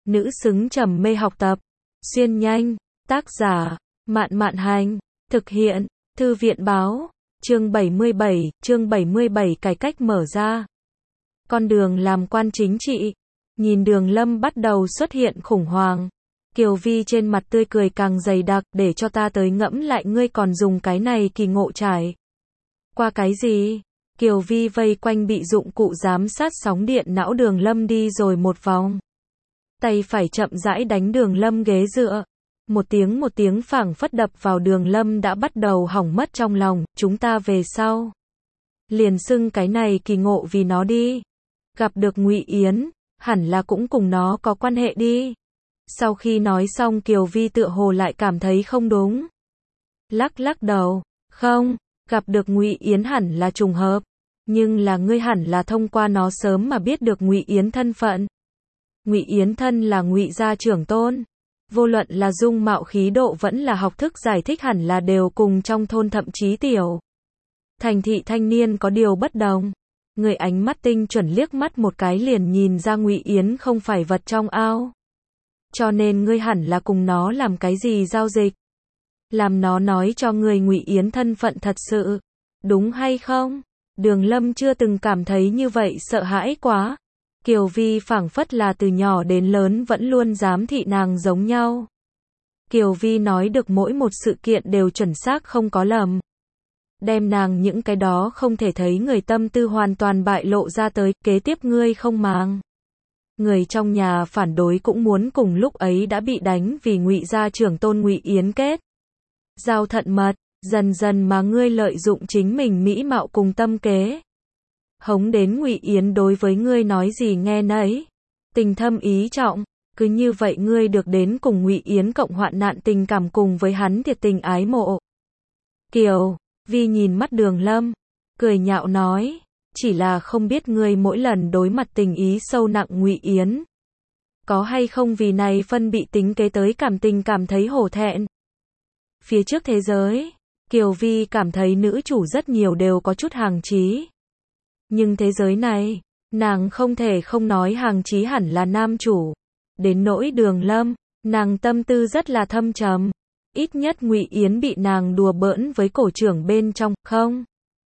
nữ xứng trầm mê học tập. Xuyên nhanh, tác giả, Mạn Mạn Hành, thực hiện, Thư viện Báo, chương 77, cải cách mở ra. Con đường làm quan chính trị. Nhìn Đường Lâm bắt đầu xuất hiện khủng hoảng. Kiều Vi trên mặt tươi cười càng dày đặc, để cho ta tới ngẫm lại ngươi còn dùng cái này kỳ ngộ trải qua cái gì? Kiều Vi vây quanh bị dụng cụ giám sát sóng điện não Đường Lâm đi rồi một vòng. Tay phải chậm rãi đánh Đường Lâm ghế dựa. Một tiếng phảng phất đập vào Đường Lâm đã bắt đầu hỏng mất trong lòng, chúng ta về sau liền xưng cái này kỳ ngộ vì nó đi. Gặp được Ngụy Yến, hẳn là cũng cùng nó có quan hệ đi. Sau khi nói xong Kiều Vi tựa hồ lại cảm thấy không đúng. Lắc đầu, không, gặp được Ngụy Yến hẳn là trùng hợp. Nhưng là ngươi hẳn là thông qua nó sớm mà biết được Ngụy Yến thân phận. Ngụy Yến thân là Ngụy gia trưởng tôn. Vô luận là dung mạo khí độ vẫn là học thức giải thích hẳn là đều cùng trong thôn thậm chí tiểu thành thị thanh niên có điều bất đồng. Người ánh mắt tinh chuẩn liếc mắt một cái liền nhìn ra Ngụy Yến không phải vật trong ao. Cho nên ngươi hẳn là cùng nó làm cái gì giao dịch. Làm nó nói cho người Ngụy Yến thân phận thật sự. Đúng hay không? Đường Lâm chưa từng cảm thấy như vậy sợ hãi quá. Kiều Vi phảng phất là từ nhỏ đến lớn vẫn luôn giám thị nàng giống nhau. Kiều Vi nói được mỗi một sự kiện đều chuẩn xác không có lầm. Đem nàng những cái đó không thể thấy người tâm tư hoàn toàn bại lộ ra tới, kế tiếp ngươi không màng. Người trong nhà phản đối cũng muốn cùng lúc ấy đã bị đánh vì Ngụy gia trưởng tôn Ngụy Yến kết giao thận mật, dần dần mà ngươi lợi dụng chính mình mỹ mạo cùng tâm kế. Hống đến Ngụy Yến đối với ngươi nói gì nghe nấy. Tình thâm ý trọng, cứ như vậy ngươi được đến cùng Ngụy Yến cộng hoạn nạn tình cảm cùng với hắn thiệt tình ái mộ. Kiều Vi nhìn mắt Đường Lâm, cười nhạo nói, chỉ là không biết ngươi mỗi lần đối mặt tình ý sâu nặng Ngụy Yến, có hay không vì này phân bị tính kế tới cảm tình cảm thấy hổ thẹn. Phía trước thế giới, Kiều Vi cảm thấy nữ chủ rất nhiều đều có chút hàng chí. Nhưng thế giới này, nàng không thể không nói hàng chí hẳn là nam chủ. Đến nỗi Đường Lâm, nàng tâm tư rất là thâm trầm. Ít nhất Ngụy Yến bị nàng đùa bỡn với cổ trưởng bên trong, không?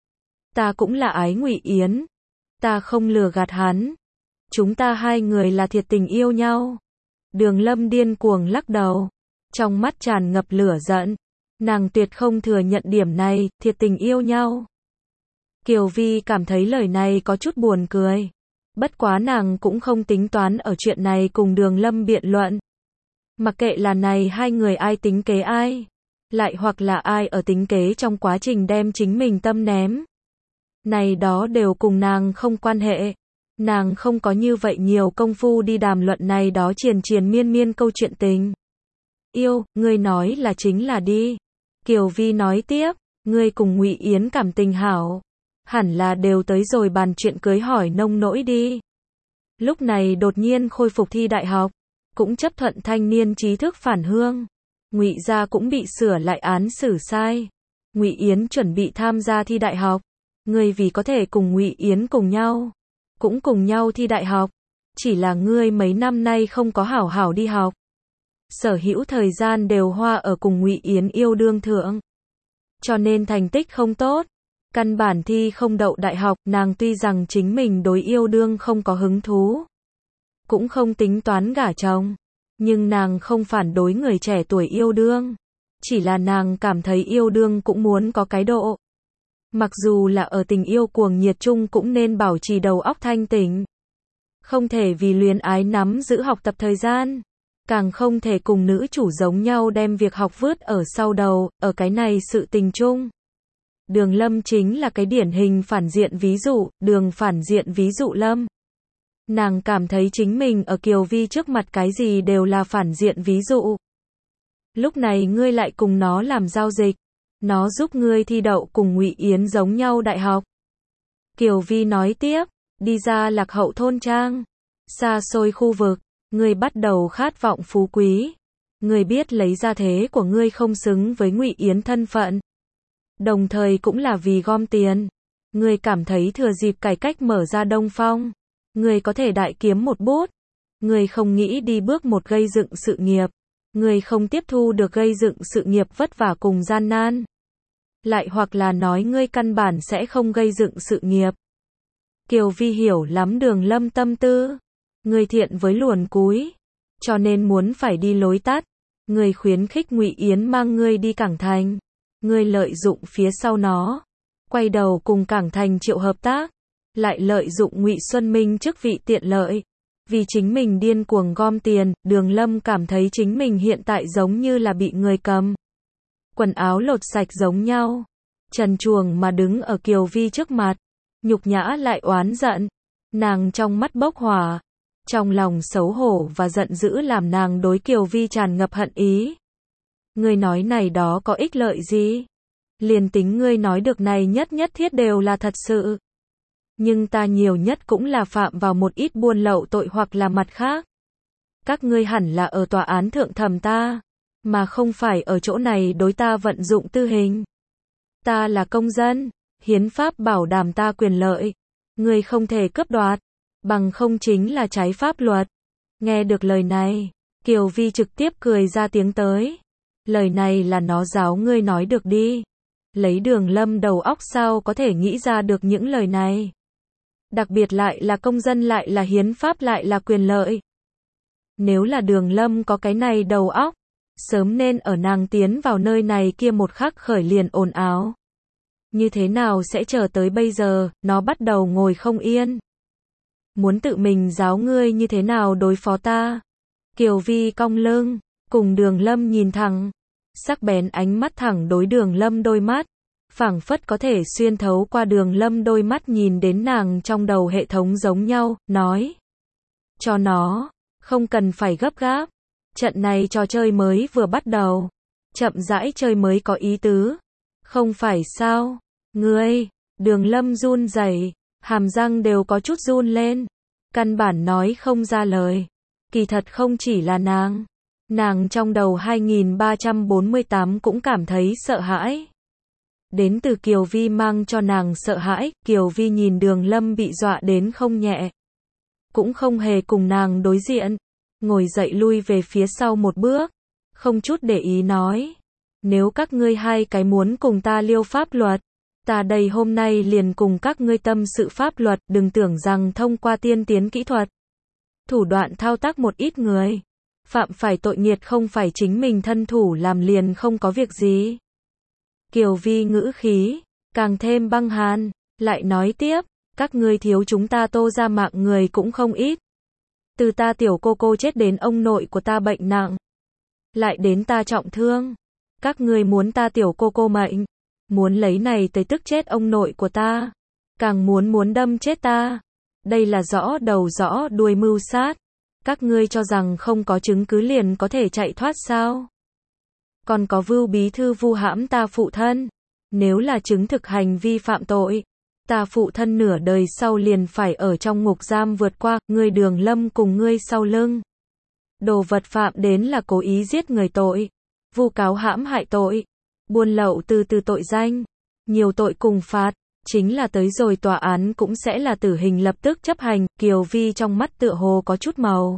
Ta cũng là ái Ngụy Yến. Ta không lừa gạt hắn. Chúng ta hai người là thiệt tình yêu nhau. Đường Lâm điên cuồng lắc đầu. Trong mắt tràn ngập lửa giận. Nàng tuyệt không thừa nhận điểm này, thiệt tình yêu nhau. Kiều Vi cảm thấy lời này có chút buồn cười. Bất quá nàng cũng không tính toán ở chuyện này cùng Đường Lâm biện luận. Mặc kệ là này hai người ai tính kế ai, lại hoặc là ai ở tính kế trong quá trình đem chính mình tâm ném. Này đó đều cùng nàng không quan hệ. Nàng không có như vậy nhiều công phu đi đàm luận này đó triền miên câu chuyện tình yêu, ngươi nói là chính là đi. Kiều Vi nói tiếp, ngươi cùng Ngụy Yến cảm tình hảo. Hẳn là đều tới rồi bàn chuyện cưới hỏi nông nỗi đi. Lúc này đột nhiên khôi phục thi đại học, cũng chấp thuận thanh niên trí thức phản hương. Ngụy gia cũng bị sửa lại án xử sai. Ngụy Yến chuẩn bị tham gia thi đại học. Ngươi vì có thể cùng Ngụy Yến cùng nhau, cũng cùng nhau thi đại học. Chỉ là ngươi mấy năm nay không có hảo hảo đi học. Sở hữu thời gian đều hoa ở cùng Ngụy Yến yêu đương thượng. Cho nên thành tích không tốt. Căn bản thi không đậu đại học, nàng tuy rằng chính mình đối yêu đương không có hứng thú, cũng không tính toán gả chồng, nhưng nàng không phản đối người trẻ tuổi yêu đương. Chỉ là nàng cảm thấy yêu đương cũng muốn có cái độ. Mặc dù là ở tình yêu cuồng nhiệt chung cũng nên bảo trì đầu óc thanh tỉnh. Không thể vì luyến ái nắm giữ học tập thời gian. Càng không thể cùng nữ chủ giống nhau đem việc học vứt ở sau đầu, ở cái này sự tình chung. Đường Lâm chính là cái điển hình phản diện ví dụ, đường phản diện ví dụ Lâm. Nàng cảm thấy chính mình ở Kiều Vi trước mặt cái gì đều là phản diện ví dụ. Lúc này ngươi lại cùng nó làm giao dịch. Nó giúp ngươi thi đậu cùng Ngụy Yến giống nhau đại học. Kiều Vi nói tiếp, đi ra lạc hậu thôn trang, xa xôi khu vực, ngươi bắt đầu khát vọng phú quý. Ngươi biết lấy gia thế của ngươi không xứng với Ngụy Yến thân phận. Đồng thời cũng là vì gom tiền. Ngươi cảm thấy thừa dịp cải cách mở ra Đông Phong, ngươi có thể đại kiếm một bút. Ngươi không nghĩ đi bước một gây dựng sự nghiệp. Ngươi không tiếp thu được gây dựng sự nghiệp vất vả cùng gian nan. Lại hoặc là nói ngươi căn bản sẽ không gây dựng sự nghiệp. Kiều Vi hiểu lắm Đường Lâm tâm tư. Ngươi thiện với luồn cúi, cho nên muốn phải đi lối tắt. Ngươi khuyến khích Ngụy Yến mang ngươi đi Cảng Thành. Ngươi lợi dụng phía sau nó, quay đầu cùng Cảng Thành Triệu hợp tác, lại lợi dụng Ngụy Xuân Minh chức vị tiện lợi. Vì chính mình điên cuồng gom tiền, Đường Lâm cảm thấy chính mình hiện tại giống như là bị người cầm. Quần áo lột sạch giống nhau. Trần truồng mà đứng ở Kiều Vi trước mặt. Nhục nhã lại oán giận. Nàng trong mắt bốc hỏa. Trong lòng xấu hổ và giận dữ làm nàng đối Kiều Vi tràn ngập hận ý. Ngươi nói này đó có ích lợi gì? Liền tính ngươi nói được này nhất thiết đều là thật sự. Nhưng ta nhiều nhất cũng là phạm vào một ít buôn lậu tội hoặc là mặt khác. Các ngươi hẳn là ở tòa án thượng thẩm ta, mà không phải ở chỗ này đối ta vận dụng tư hình. Ta là công dân, hiến pháp bảo đảm ta quyền lợi. Ngươi không thể cướp đoạt, bằng không chính là trái pháp luật. Nghe được lời này, Kiều Vi trực tiếp cười ra tiếng tới. Lời này là nó giáo ngươi nói được đi. Lấy Đường Lâm đầu óc sao có thể nghĩ ra được những lời này. Đặc biệt lại là công dân lại là hiến pháp lại là quyền lợi. Nếu là Đường Lâm có cái này đầu óc, sớm nên ở nàng tiến vào nơi này kia một khắc khởi liền ồn ào. Như thế nào sẽ chờ tới bây giờ, nó bắt đầu ngồi không yên. Muốn tự mình giáo ngươi như thế nào đối phó ta. Kiều Vi cong lưng, cùng Đường Lâm nhìn thẳng. Sắc bén ánh mắt thẳng đối Đường Lâm đôi mắt. Phảng phất có thể xuyên thấu qua Đường Lâm đôi mắt nhìn đến nàng trong đầu hệ thống giống nhau, nói. Cho nó, không cần phải gấp gáp. Trận này trò chơi mới vừa bắt đầu. Chậm rãi chơi mới có ý tứ. Không phải sao? Ngươi, Đường Lâm run rẩy, hàm răng đều có chút run lên. Căn bản nói không ra lời. Kỳ thật không chỉ là nàng. Nàng trong đầu 2348 cũng cảm thấy sợ hãi. Đến từ Kiều Vi mang cho nàng sợ hãi, Kiều Vi nhìn Đường Lâm bị dọa đến không nhẹ. Cũng không hề cùng nàng đối diện. Ngồi dậy lui về phía sau một bước. Không chút để ý nói. Nếu các ngươi hai cái muốn cùng ta liêu pháp luật, ta đây hôm nay liền cùng các ngươi tâm sự pháp luật, đừng tưởng rằng thông qua tiên tiến kỹ thuật, thủ đoạn thao tác một ít người, phạm phải tội nghiệt không phải chính mình thân thủ làm liền không có việc gì. Kiều Vi ngữ khí càng thêm băng hàn, lại nói tiếp, các ngươi thiếu chúng ta Tô ra mạng người cũng không ít. Từ ta tiểu cô chết đến ông nội của ta bệnh nặng, lại đến ta trọng thương. Các ngươi muốn ta tiểu cô mệnh, muốn lấy này tới tức chết ông nội của ta, càng muốn đâm chết ta. Đây là rõ đầu rõ đuôi mưu sát. Các ngươi cho rằng không có chứng cứ liền có thể chạy thoát sao? Còn có Vưu bí thư vu hãm ta phụ thân, nếu là chứng thực hành vi phạm tội, ta phụ thân nửa đời sau liền phải ở trong ngục giam vượt qua. Ngươi Đường Lâm cùng ngươi sau lưng đồ vật phạm đến là cố ý giết người tội, vu cáo hãm hại tội, buôn lậu từ tội danh, nhiều tội cùng phạt, chính là tới rồi tòa án cũng sẽ là tử hình lập tức chấp hành. Kiều Vi trong mắt tựa hồ có chút màu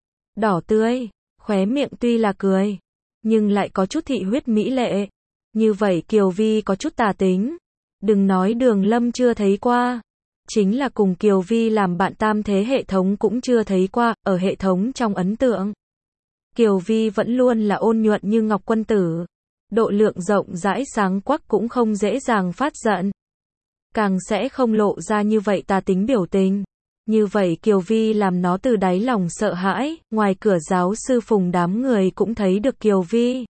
đỏ tươi, khóe miệng tuy là cười, nhưng lại có chút thị huyết mỹ lệ. Như vậy Kiều Vi có chút tà tính. Đừng nói Đường Lâm chưa thấy qua, chính là cùng Kiều Vi làm bạn tam thế hệ thống cũng chưa thấy qua. Ở hệ thống trong ấn tượng, Kiều Vi vẫn luôn là ôn nhuận như ngọc quân tử, độ lượng rộng rãi sáng quắc, cũng không dễ dàng phát giận, càng sẽ không lộ ra như vậy tà tính biểu tình. Như vậy Kiều Vi làm nó từ đáy lòng sợ hãi. Ngoài cửa giáo sư Phùng đám người cũng thấy được Kiều Vi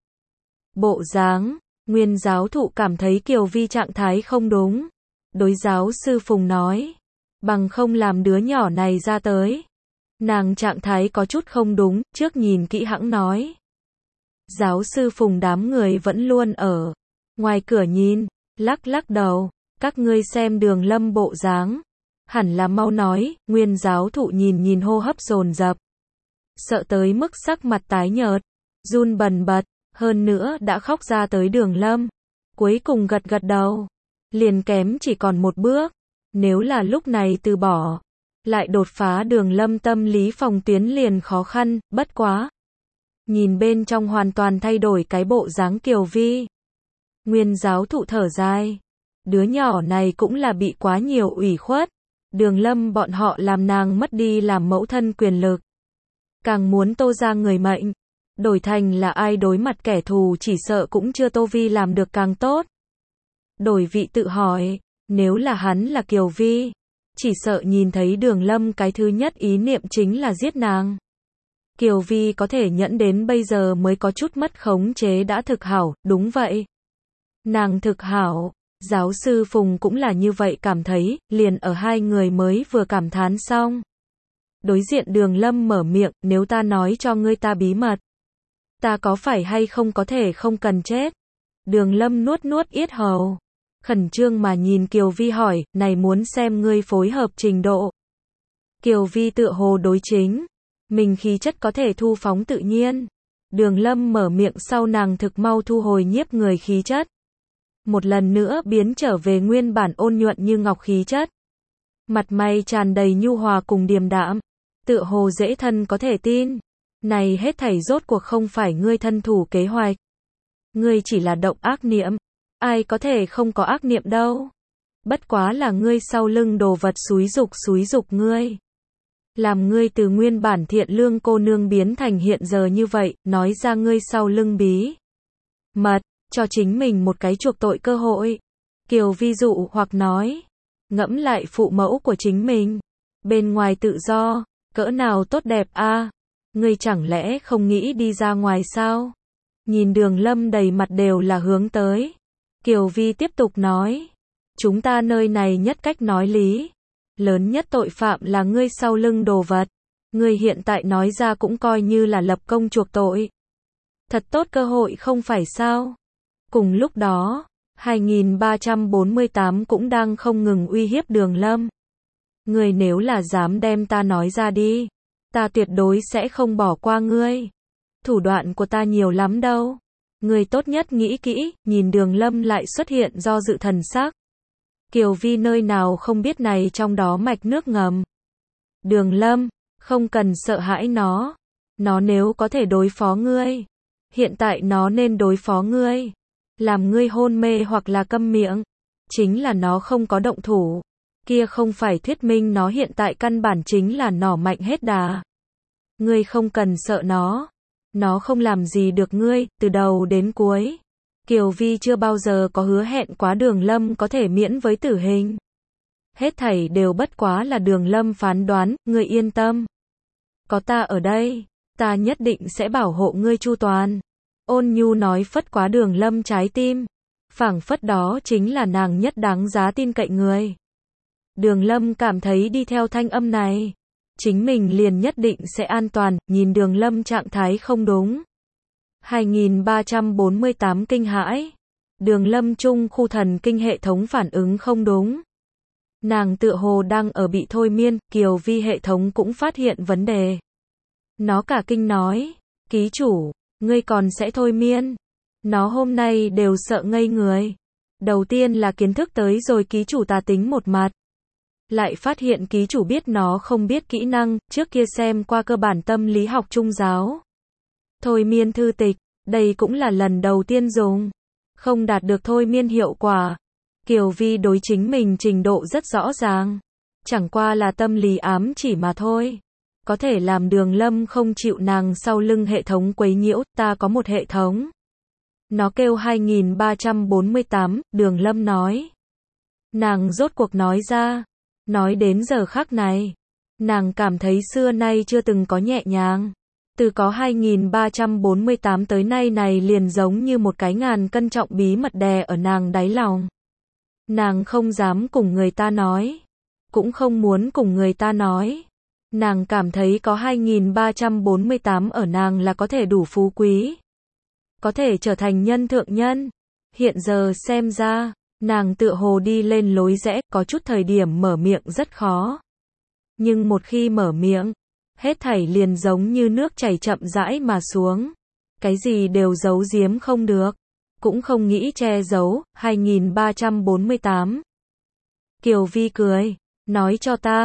bộ dáng. Nguyên giáo thụ cảm thấy Kiều Vi trạng thái không đúng, đối giáo sư Phùng nói, bằng không làm đứa nhỏ này ra tới. Nàng trạng thái có chút không đúng, trước nhìn kỹ hãng nói. Giáo sư Phùng đám người vẫn luôn ở ngoài cửa nhìn, lắc đầu. Các ngươi xem Đường Lâm bộ dáng, hẳn là mau nói. Nguyên giáo thụ nhìn hô hấp dồn dập, sợ tới mức sắc mặt tái nhợt, run bần bật, hơn nữa đã khóc ra tới. Đường Lâm cuối cùng gật đầu, liền kém chỉ còn một bước. Nếu là lúc này từ bỏ, Lại đột phá Đường Lâm tâm lý phòng tuyến liền khó khăn, bất quá. Nhìn bên trong hoàn toàn thay đổi cái bộ dáng Kiều Vi. Nguyên giáo thụ thở dài. Đứa nhỏ này cũng là bị quá nhiều ủy khuất. Đường Lâm bọn họ làm nàng mất đi làm mẫu thân quyền lực. Càng muốn Tô ra người mệnh. Đổi thành là ai đối mặt kẻ thù chỉ sợ cũng chưa Tô Vi làm được càng tốt. Đổi vị tự hỏi, nếu là hắn là Kiều Vi, chỉ sợ nhìn thấy Đường Lâm cái thứ nhất ý niệm chính là giết nàng. Kiều Vi có thể nhẫn đến bây giờ mới có chút mất khống chế đã thực hảo, đúng vậy. Nàng thực hảo, giáo sư Phùng cũng là như vậy cảm thấy, liền ở hai người mới vừa cảm thán xong. Đối diện Đường Lâm mở miệng, nếu ta nói cho ngươi ta bí mật, ta có phải hay không có thể không cần chết? Đường Lâm nuốt nuốt yết hầu, khẩn trương mà nhìn Kiều Vi hỏi, này muốn xem ngươi phối hợp trình độ. Kiều Vi tựa hồ đối chính, mình khí chất có thể thu phóng tự nhiên. Đường Lâm mở miệng sau nàng thực mau thu hồi nhiếp người khí chất. Một lần nữa biến trở về nguyên bản ôn nhuận như ngọc khí chất. Mặt mày tràn đầy nhu hòa cùng điềm đạm, tựa hồ dễ thân có thể tin. Này hết thảy rốt cuộc không phải ngươi thân thủ kế hoạch. Ngươi chỉ là động ác niệm. Ai có thể không có ác niệm đâu. Bất quá là ngươi sau lưng đồ vật xúi dục ngươi. Làm ngươi từ nguyên bản thiện lương cô nương biến thành hiện giờ như vậy, nói ra ngươi sau lưng bí mật, cho chính mình một cái chuộc tội cơ hội. Kiều Vi dụ hoặc nói, ngẫm lại phụ mẫu của chính mình, bên ngoài tự do, cỡ nào tốt đẹp a, ngươi chẳng lẽ không nghĩ đi ra ngoài sao? Nhìn Đường Lâm đầy mặt đều là hướng tới. Kiều Vi tiếp tục nói, chúng ta nơi này nhất cách nói lý. Lớn nhất tội phạm là ngươi sau lưng đồ vật. Ngươi hiện tại nói ra cũng coi như là lập công chuộc tội. Thật tốt cơ hội không phải sao? Cùng lúc đó, 2348 cũng đang không ngừng uy hiếp Đường Lâm. Ngươi nếu là dám đem ta nói ra đi, ta tuyệt đối sẽ không bỏ qua ngươi. Thủ đoạn của ta nhiều lắm đâu. Ngươi tốt nhất nghĩ kỹ, nhìn Đường Lâm lại xuất hiện do dự thần sắc. Kiều Vi nơi nào không biết này trong đó mạch nước ngầm. Đường Lâm, không cần sợ hãi nó. Nó nếu có thể đối phó ngươi, hiện tại nó nên đối phó ngươi. Làm ngươi hôn mê hoặc là câm miệng. Chính là nó không có động thủ. Kia không phải thuyết minh nó hiện tại căn bản chính là nỏ mạnh hết đà. Ngươi không cần sợ nó. Nó không làm gì được ngươi, từ đầu đến cuối. Kiều Vi chưa bao giờ có hứa hẹn quá Đường Lâm có thể miễn với tử hình. Hết thảy đều bất quá là Đường Lâm phán đoán, ngươi yên tâm. Có ta ở đây, ta nhất định sẽ bảo hộ ngươi chu toàn. Ôn nhu nói phất quá Đường Lâm trái tim. Phảng phất đó chính là nàng nhất đáng giá tin cậy người. Đường Lâm cảm thấy đi theo thanh âm này, chính mình liền nhất định sẽ an toàn, nhìn Đường Lâm trạng thái không đúng. 2348 kinh hãi. Đường Lâm trung khu thần kinh hệ thống phản ứng không đúng. Nàng tựa hồ đang ở bị thôi miên, Kiều Vi hệ thống cũng phát hiện vấn đề. Nó cả kinh nói, ký chủ, ngươi còn sẽ thôi miên. Nó hôm nay đều sợ ngây người. Đầu tiên là kiến thức tới rồi ký chủ tà tính một mặt. Lại phát hiện ký chủ biết nó không biết kỹ năng, trước kia xem qua cơ bản tâm lý học trung giáo. Thôi miên thư tịch, đây cũng là lần đầu tiên dùng. Không đạt được thôi miên hiệu quả. Kiều Vi đối chính mình trình độ rất rõ ràng. Chẳng qua là tâm lý ám chỉ mà thôi. Có thể làm Đường Lâm không chịu nàng sau lưng hệ thống quấy nhiễu, ta có một hệ thống. Nó kêu 2348, Đường Lâm nói. Nàng rốt cuộc nói ra. Nói đến giờ khắc này, nàng cảm thấy xưa nay chưa từng có nhẹ nhàng. Từ có 2348 tới nay này liền giống như một cái ngàn cân trọng bí mật đè ở nàng đáy lòng. Nàng không dám cùng người ta nói, cũng không muốn cùng người ta nói. Nàng cảm thấy có 2348 ở nàng là có thể đủ phú quý. Có thể trở thành nhân thượng nhân. Hiện giờ xem ra, nàng tựa hồ đi lên lối rẽ, có chút thời điểm mở miệng rất khó. Nhưng một khi mở miệng, hết thảy liền giống như nước chảy chậm rãi mà xuống. Cái gì đều giấu giếm không được. Cũng không nghĩ che giấu. 2348. Kiều Vi cười. Nói cho ta.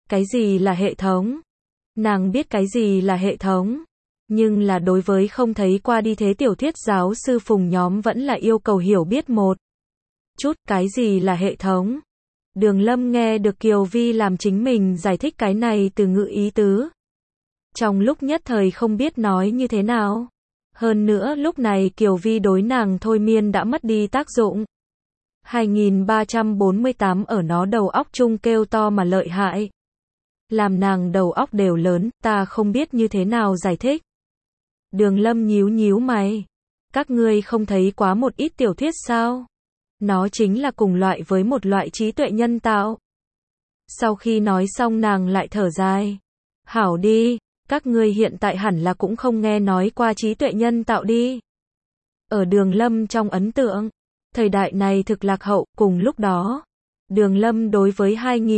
Cái gì là hệ thống? Nàng biết cái gì là hệ thống. Nhưng là đối với không thấy qua đi thế tiểu thuyết giáo sư Phùng nhóm vẫn là yêu cầu hiểu biết một chút cái gì là hệ thống. Đường Lâm nghe được Kiều Vi làm chính mình giải thích cái này từ ngữ ý tứ. Trong lúc nhất thời không biết nói như thế nào. Hơn nữa lúc này Kiều Vi đối nàng thôi miên đã mất đi tác dụng. 2348 ở nó đầu óc chung kêu to mà lợi hại. Làm nàng đầu óc đều lớn, ta không biết như thế nào giải thích. Đường Lâm nhíu nhíu mày. Các ngươi không thấy quá một ít tiểu thuyết sao? Nó chính là cùng loại với một loại trí tuệ nhân tạo. Sau khi nói xong nàng lại thở dài. Hảo đi, các ngươi hiện tại hẳn là cũng không nghe nói qua trí tuệ nhân tạo đi. Ở Đường Lâm trong ấn tượng, thời đại này thực lạc hậu, cùng lúc đó. Đường Lâm đối với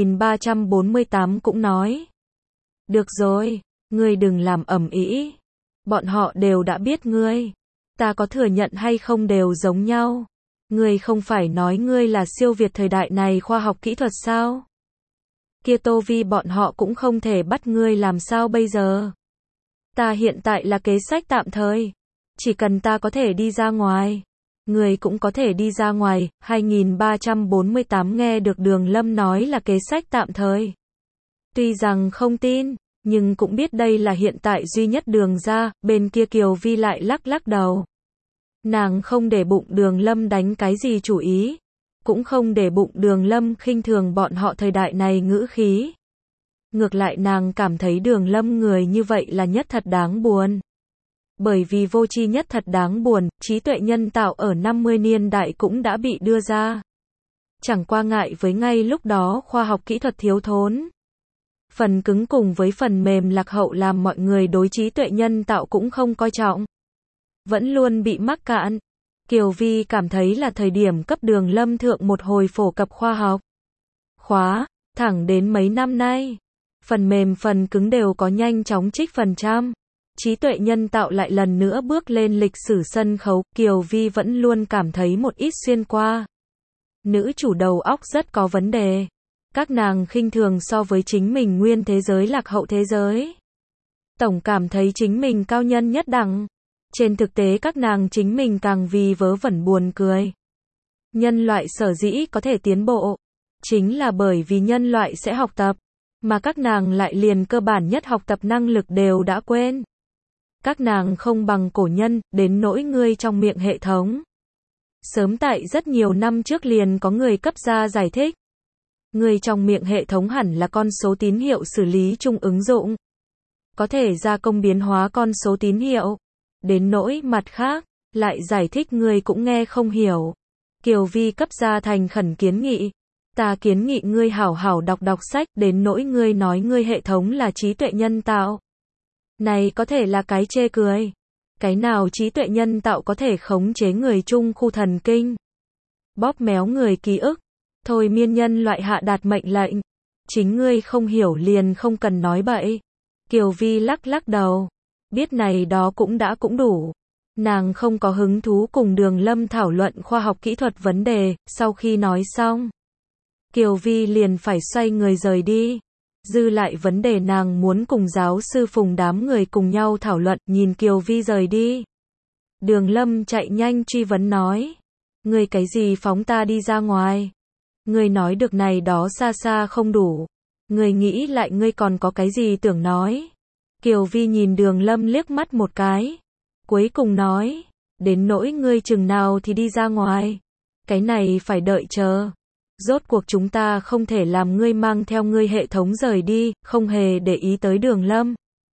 2348 cũng nói. Được rồi, ngươi đừng làm ầm ĩ. Bọn họ đều đã biết ngươi. Ta có thừa nhận hay không đều giống nhau. Ngươi không phải nói ngươi là siêu việt thời đại này khoa học kỹ thuật sao? Kia Tô Vi bọn họ cũng không thể bắt ngươi làm sao bây giờ? Ta hiện tại là kế sách tạm thời. Chỉ cần ta có thể đi ra ngoài. Ngươi cũng có thể đi ra ngoài. 2348 nghe được Đường Lâm nói là kế sách tạm thời. Tuy rằng không tin, nhưng cũng biết đây là hiện tại duy nhất đường ra. Bên kia Kiều Vi lại lắc lắc đầu. Nàng không để bụng Đường Lâm đánh cái gì chủ ý. Cũng không để bụng Đường Lâm khinh thường bọn họ thời đại này ngữ khí. Ngược lại nàng cảm thấy Đường Lâm người như vậy là nhất thật đáng buồn. Bởi vì vô tri nhất thật đáng buồn, trí tuệ nhân tạo ở 50 niên đại cũng đã bị đưa ra. Chẳng qua ngại với ngay lúc đó khoa học kỹ thuật thiếu thốn. Phần cứng cùng với phần mềm lạc hậu làm mọi người đối trí tuệ nhân tạo cũng không coi trọng. Vẫn luôn bị mắc cạn. Kiều Vi cảm thấy là thời điểm cấp Đường Lâm thượng một hồi phổ cập khoa học. Khóa, thẳng đến mấy năm nay. Phần mềm phần cứng đều có nhanh chóng trích phần trăm. Trí tuệ nhân tạo lại lần nữa bước lên lịch sử sân khấu. Kiều Vi vẫn luôn cảm thấy một ít xuyên qua. Nữ chủ đầu óc rất có vấn đề. Các nàng khinh thường so với chính mình nguyên thế giới lạc hậu thế giới. Tổng cảm thấy chính mình cao nhân nhất đẳng. Trên thực tế các nàng chính mình càng vì vớ vẩn buồn cười. Nhân loại sở dĩ có thể tiến bộ, chính là bởi vì nhân loại sẽ học tập, mà các nàng lại liền cơ bản nhất học tập năng lực đều đã quên. Các nàng không bằng cổ nhân, đến nỗi ngươi trong miệng hệ thống. Sớm tại rất nhiều năm trước liền có người cấp ra giải thích. Ngươi trong miệng hệ thống hẳn là con số tín hiệu xử lý chung ứng dụng. Có thể gia công biến hóa con số tín hiệu. Đến nỗi mặt khác, lại giải thích ngươi cũng nghe không hiểu. Kiều Vi cấp ra thành khẩn kiến nghị. Ta kiến nghị ngươi hảo hảo đọc sách, đến nỗi ngươi nói ngươi hệ thống là trí tuệ nhân tạo. Này có thể là cái chê cười. Cái nào trí tuệ nhân tạo có thể khống chế người trung khu thần kinh? Bóp méo người ký ức. Thôi miên nhân loại hạ đạt mệnh lệnh. Chính ngươi không hiểu liền không cần nói bậy. Kiều Vi lắc lắc đầu. Biết này đó cũng đủ. Nàng không có hứng thú cùng Đường Lâm thảo luận khoa học kỹ thuật vấn đề. Sau khi nói xong, Kiều Vi liền phải xoay người rời đi. Dư lại vấn đề nàng muốn cùng giáo sư Phùng đám người cùng nhau thảo luận. Nhìn Kiều Vi rời đi, Đường Lâm chạy nhanh truy vấn nói. Ngươi cái gì phóng ta đi ra ngoài? Ngươi nói được này đó xa xa không đủ. Ngươi nghĩ lại ngươi còn có cái gì tưởng nói? Kiều Vi nhìn Đường Lâm liếc mắt một cái. Cuối cùng nói. Đến nỗi ngươi chừng nào thì đi ra ngoài. Cái này phải đợi chờ. Rốt cuộc chúng ta không thể làm ngươi mang theo ngươi hệ thống rời đi. Không hề để ý tới Đường Lâm.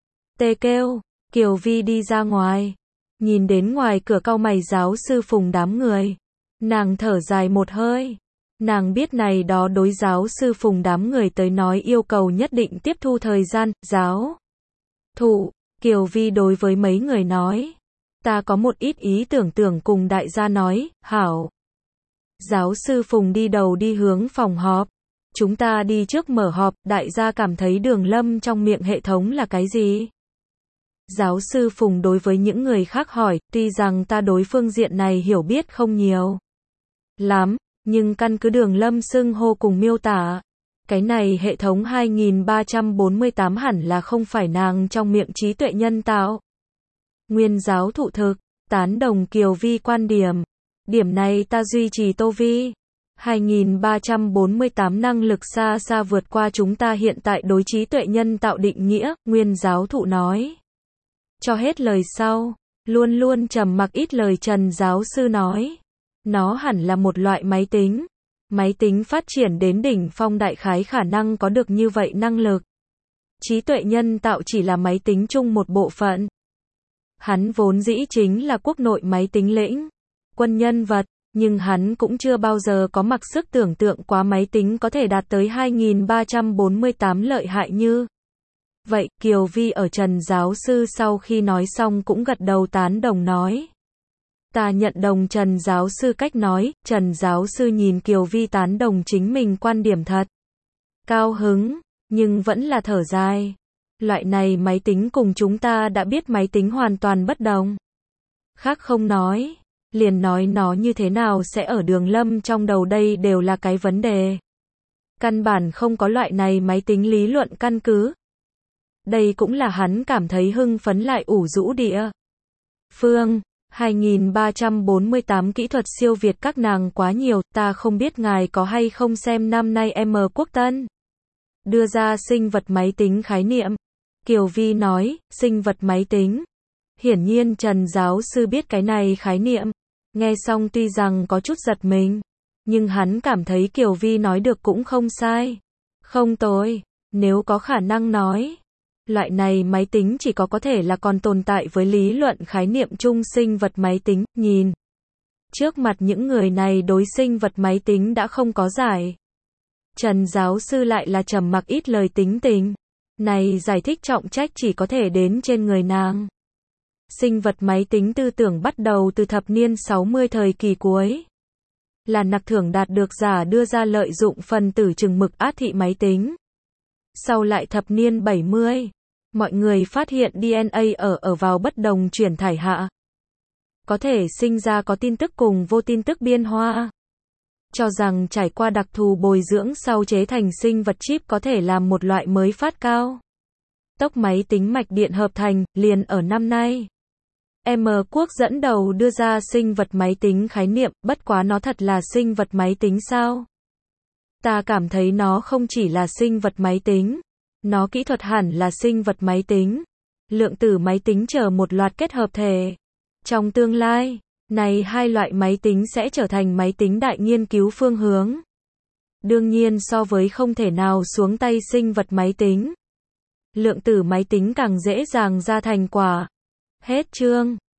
Tê kêu. Kiều Vi đi ra ngoài. Nhìn đến ngoài cửa cau mày giáo sư Phùng đám người. Nàng thở dài một hơi. Nàng biết này đó đối giáo sư Phùng đám người tới nói yêu cầu nhất định tiếp thu thời gian. Giáo thụ, Kiều Vi đối với mấy người nói. Ta có một ít ý tưởng cùng đại gia nói. Hảo. Giáo sư Phùng đi đầu đi hướng phòng họp. Chúng ta đi trước mở họp. Đại gia cảm thấy Đường Lâm trong miệng hệ thống là cái gì? Giáo sư Phùng đối với những người khác hỏi. Tuy rằng ta đối phương diện này hiểu biết không nhiều lắm, nhưng căn cứ Đường Lâm xưng hô cùng miêu tả, Cái này hệ thống 2348 hẳn là không phải nàng trong miệng trí tuệ nhân tạo. Nguyên giáo thụ thực, tán đồng Kiều Vi quan điểm. Điểm này ta duy trì Tô Vi. 2348 năng lực xa xa vượt qua chúng ta hiện tại đối trí tuệ nhân tạo định nghĩa, nguyên giáo thụ nói. Cho hết lời sau, luôn luôn trầm mặc ít lời Trần giáo sư nói. Nó hẳn là một loại máy tính. Máy tính phát triển đến đỉnh phong đại khái khả năng có được như vậy năng lực. Trí tuệ nhân tạo chỉ là máy tính chung một bộ phận. Hắn vốn dĩ chính là quốc nội máy tính lĩnh, quân nhân vật, nhưng hắn cũng chưa bao giờ có mặc sức tưởng tượng quá máy tính có thể đạt tới 2348 lợi hại như. Vậy, Kiều Vi ở Trần giáo sư sau khi nói xong cũng gật đầu tán đồng nói. Ta nhận đồng Trần giáo sư cách nói, Trần giáo sư nhìn Kiều Vi tán đồng chính mình quan điểm thật. Cao hứng, nhưng vẫn là thở dài. Loại này máy tính cùng chúng ta đã biết máy tính hoàn toàn bất đồng. Khác không nói, liền nói nó như thế nào sẽ ở Đường Lâm trong đầu đây đều là cái vấn đề. Căn bản không có loại này máy tính lý luận căn cứ. Đây cũng là hắn cảm thấy hưng phấn lại ủ rũ địa phương. 2348 kỹ thuật siêu việt các nàng quá nhiều, ta không biết ngài có hay không xem năm nay M. Quốc Tân đưa ra sinh vật máy tính khái niệm. Kiều Vi nói, sinh vật máy tính. Hiển nhiên Trần giáo sư biết cái này khái niệm. Nghe xong tuy rằng có chút giật mình, nhưng hắn cảm thấy Kiều Vi nói được cũng không sai. Không tồi, nếu có khả năng nói. Loại này máy tính chỉ có thể là còn tồn tại với lý luận khái niệm chung sinh vật máy tính, nhìn. Trước mặt những người này đối sinh vật máy tính đã không có giải. Trần giáo sư lại là trầm mặc ít lời tính tình. Này giải thích trọng trách chỉ có thể đến trên người nàng. Sinh vật máy tính tư tưởng bắt đầu từ thập niên 60 thời kỳ cuối. Là nặc thưởng đạt được giả đưa ra lợi dụng phần tử chừng mực át thị máy tính. Sau lại thập niên 70, mọi người phát hiện DNA ở vào bất đồng chuyển thải hạ. Có thể sinh ra có tin tức cùng vô tin tức biên hoa. Cho rằng trải qua đặc thù bồi dưỡng sau chế thành sinh vật chip có thể làm một loại mới phát cao tốc máy tính mạch điện hợp thành, liền ở năm nay. M. Quốc dẫn đầu đưa ra sinh vật máy tính khái niệm, bất quá nó thật là sinh vật máy tính sao? Ta cảm thấy nó không chỉ là sinh vật máy tính, nó kỹ thuật hẳn là sinh vật máy tính. Lượng tử máy tính chờ một loạt kết hợp thể. Trong tương lai, này hai loại máy tính sẽ trở thành máy tính đại nghiên cứu phương hướng. Đương nhiên so với không thể nào xuống tay sinh vật máy tính. Lượng tử máy tính càng dễ dàng ra thành quả. Hết chương.